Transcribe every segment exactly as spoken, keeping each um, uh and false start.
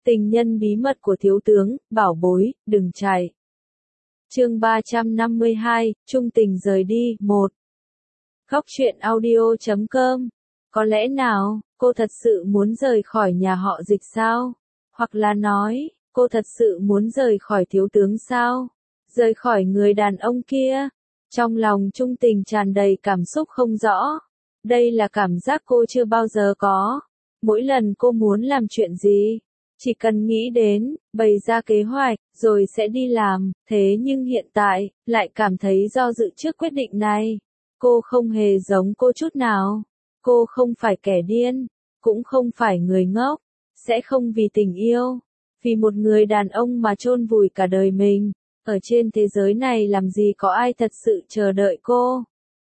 Tình nhân bí mật của thiếu tướng, bảo bối, đừng chạy. Chương ba trăm năm mươi hai, Trung tình rời đi, một. Góc truyện audio chấm com. Có lẽ nào, cô thật sự muốn rời khỏi nhà họ Dịch sao? Hoặc là nói, cô thật sự muốn rời khỏi thiếu tướng sao? Rời khỏi người đàn ông kia? Trong lòng Trung tình tràn đầy cảm xúc không rõ. Đây là cảm giác cô chưa bao giờ có. Mỗi lần cô muốn làm chuyện gì, chỉ cần nghĩ đến, bày ra kế hoạch, rồi sẽ đi làm, thế nhưng hiện tại, lại cảm thấy do dự trước quyết định này. Cô không hề giống cô chút nào. Cô không phải kẻ điên, cũng không phải người ngốc, sẽ không vì tình yêu, vì một người đàn ông mà chôn vùi cả đời mình. Ở trên thế giới này làm gì có ai thật sự chờ đợi cô.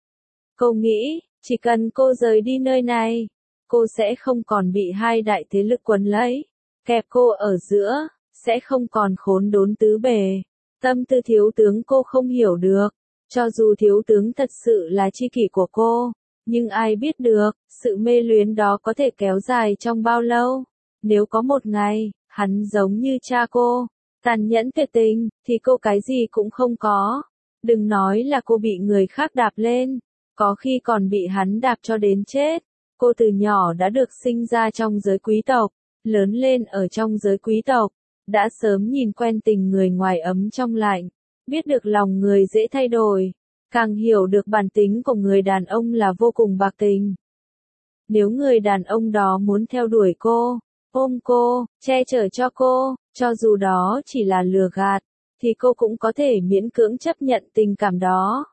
Cô nghĩ, chỉ cần cô rời đi nơi này, cô sẽ không còn bị hai đại thế lực quấn lấy, kẹp cô ở giữa, sẽ không còn khốn đốn tứ bề. Tâm tư thiếu tướng cô không hiểu được, cho dù thiếu tướng thật sự là tri kỷ của cô, nhưng ai biết được, sự mê luyến đó có thể kéo dài trong bao lâu. Nếu có một ngày, hắn giống như cha cô, tàn nhẫn tuyệt tình, thì cô cái gì cũng không có. Đừng nói là cô bị người khác đạp lên, có khi còn bị hắn đạp cho đến chết. Cô từ nhỏ đã được sinh ra trong giới quý tộc, lớn lên ở trong giới quý tộc, đã sớm nhìn quen tình người ngoài ấm trong lạnh, biết được lòng người dễ thay đổi, càng hiểu được bản tính của người đàn ông là vô cùng bạc tình. Nếu người đàn ông đó muốn theo đuổi cô, ôm cô, che chở cho cô, cho dù đó chỉ là lừa gạt, thì cô cũng có thể miễn cưỡng chấp nhận tình cảm đó.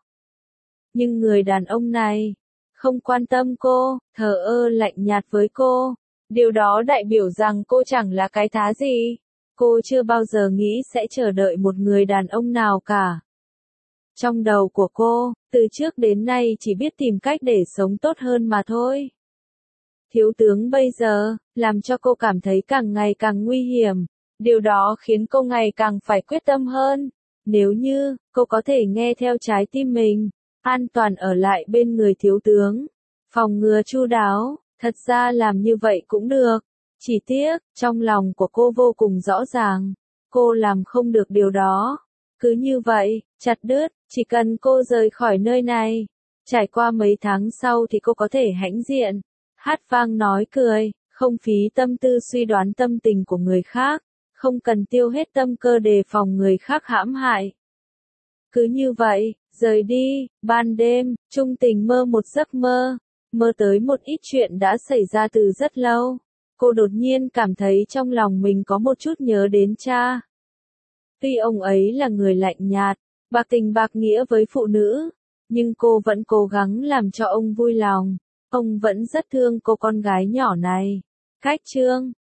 Nhưng người đàn ông này, không quan tâm cô, thờ ơ lạnh nhạt với cô. Điều đó đại biểu rằng cô chẳng là cái thá gì. Cô chưa bao giờ nghĩ sẽ chờ đợi một người đàn ông nào cả. Trong đầu của cô, từ trước đến nay chỉ biết tìm cách để sống tốt hơn mà thôi. Thiếu tướng bây giờ, làm cho cô cảm thấy càng ngày càng nguy hiểm. Điều đó khiến cô ngày càng phải quyết tâm hơn. Nếu như, cô có thể nghe theo trái tim mình, an toàn ở lại bên người thiếu tướng, phòng ngừa chu đáo, thật ra làm như vậy cũng được. Chỉ tiếc, trong lòng của cô vô cùng rõ ràng, cô làm không được điều đó. Cứ như vậy, chặt đứt, chỉ cần cô rời khỏi nơi này, trải qua mấy tháng sau thì cô có thể hãnh diện, hát vang nói cười, không phí tâm tư suy đoán tâm tình của người khác, không cần tiêu hết tâm cơ đề phòng người khác hãm hại. Cứ như vậy, rời đi. Ban đêm, Trung tình mơ một giấc mơ, mơ tới một ít chuyện đã xảy ra từ rất lâu. Cô đột nhiên cảm thấy trong lòng mình có một chút nhớ đến cha. Tuy ông ấy là người lạnh nhạt, bạc tình bạc nghĩa với phụ nữ, nhưng cô vẫn cố gắng làm cho ông vui lòng. Ông vẫn rất thương cô con gái nhỏ này. Cách chương